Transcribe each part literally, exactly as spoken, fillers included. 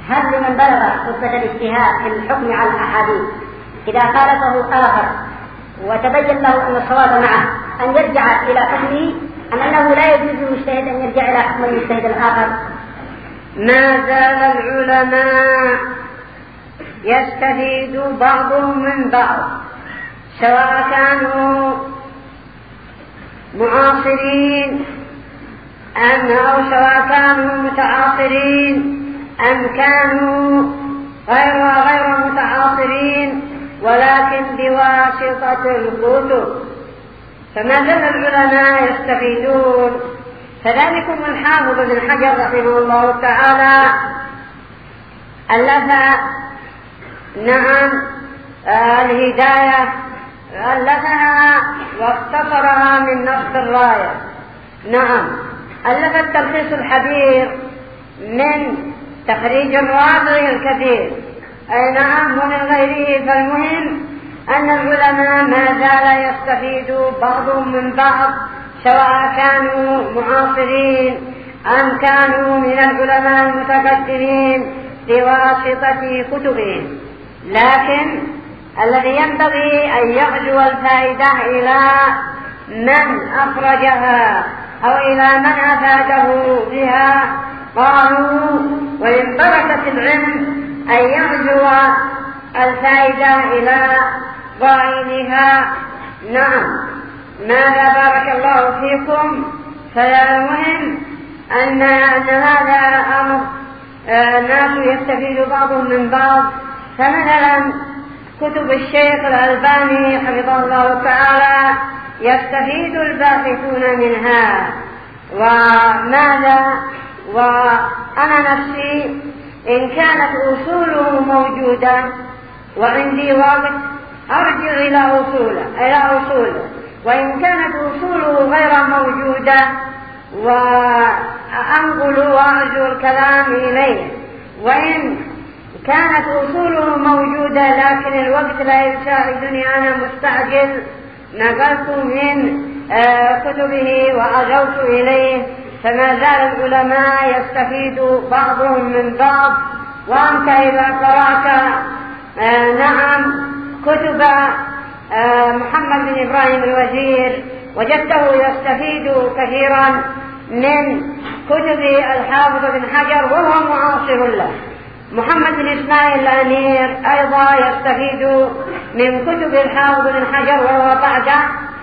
هل لمن بلغ رتبة الاجتهاد في الحكم على الأحاديث إذا خالفه آخر وتبين له أن الصواب معه أن يرجع إلى حكمه، أم أنه لا يجوز للمجتهد أن يرجع إلى حكم المجتهد الآخر؟ ما زال العلماء يستفيد بعضهم من بعض، سواء كانوا معاصرين أم أو سواء كانوا متعاصرين أم كانوا غير غير متعاصرين، ولكن بواسطة الكتب. فما زال العلماء يستفيدون. فذلكم الحافظ بن حجر رحمه الله تعالى ألف نعم آه الهداية، ألفها واختصرها من نص الراية. نعم ألف التلخيص الحبير من تخريج الرافع الكثير. أي نعم ومن غيره. فالمهم أن العلماء ما زال يستفيد بعضهم من بعض، سواء كانوا معاصرين أم كانوا من العلماء المتقدمين بواسطة كتبهم. لكن الذي ينبغي أن يعزو الفائدة إلى من أخرجها أو إلى من أفاده بها. قالوا ومن بركة العلم أن يعزو الفائدة إلى قائلها. نعم ماذا بارك الله فيكم. فالمهم أن, أن هذا أمر الناس يستفيد بعضهم من بعض. فمثلا كتب الشيخ الألباني حفظه الله تعالى يستفيد الباحثون منها. وماذا وأنا نفسي إن كانت أصوله موجودة وعندي وقت أرجع إلى أصوله إلى أصوله وإن كانت أصوله غير موجودة وأنقل وأرجو الكلام إليه. وإن كانت أصوله موجودة لكن الوقت لا يساعدني، أنا مستعجل، نقلت من كتبه وأرجوت إليه. فما زال العلماء يستفيد بعضهم من بعض. وأنت إذا قرأت نعم كتب محمد بن إبراهيم الوزير وجدته يستفيد كثيرا من كتب الحافظ بن حجر وهو معاصر له. محمد بن إسماعيل الأمير أيضا يستفيد من كتب الحافظ بن حجر وهو بعده.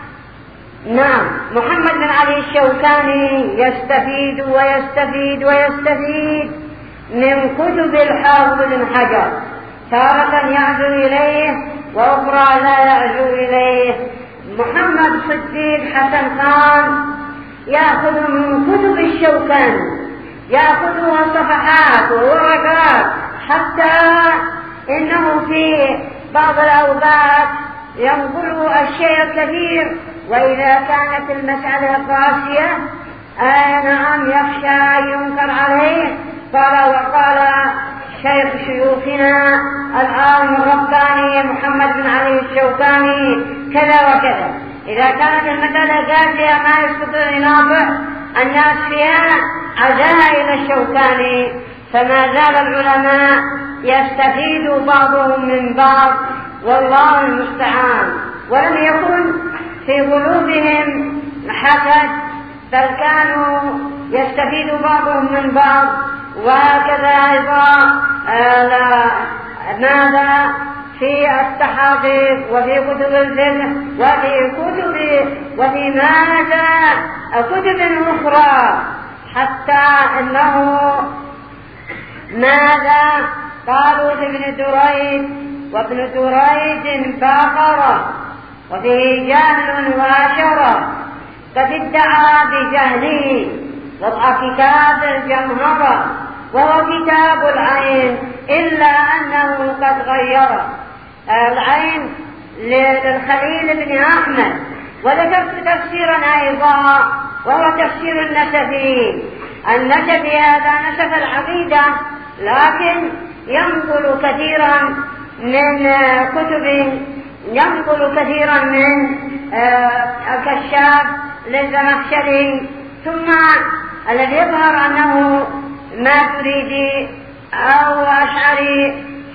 نعم محمد بن علي الشوكاني يستفيد ويستفيد ويستفيد من كتب الحافظ بن حجر، تارة يعزو إليه وأخرى لا يعزو إليه. محمد صديق حسن خان يأخذ من كتب الشوكاني، يأخذها صفحات وورقات، حتى إنه في بعض الأوقات ينقل الشيء الكثير. وإذا كانت المسألة قاسية آه نعم يخشى ينكر عليه. قال وقال شيخ شيوخنا العالم الرباني محمد بن علي الشوكاني كذا وكذا. إذا كانت المسألة قاسية ما يستطيع يناظر الناس فيها عزاها إلى الشوكاني. فما زال العلماء يستفيد بعضهم من بعض والله المستعان. ولم يكن في قلوبهم حسد، بل كانوا يستفيد بعضهم من بعض. وهكذا أيضا آه ماذا في التحقيق وفي كتب الفقه وفي كتب وفي ماذا كتب أخرى، حتى أنه ماذا قالوا في ابن دريد وابن دريد باقرة وفيه جهل واشرة، قد ادعى بجهله وضع كتاب الجمهرة وهو كتاب العين، إلا أنه قد غير العين للخليل بن أحمد. وذكرت تفسيرا أيضا وهو تفسير النسفي. النسفي هذا نسف العقيدة، لكن ينقل كثيرا من كتب ينقل كثيرا من الكشاف للزمخشري. ثم الذي يظهر أنه ما تريدي أو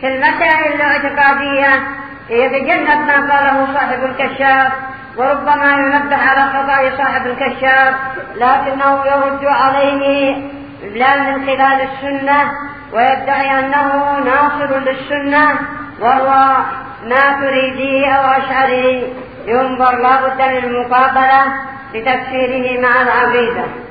في المسائل الاعتقادية يتجنب ما قاله صاحب الكشاف، وربما ينبه على خطأ صاحب الكشاف، لكنه يرد عليه لا من خلال السنة، ويدعي أنه ناصر للسنة وهو ماتريدي أو أشعري. ينظر لا بد من المقابلة لتفسيره مع العقيدة.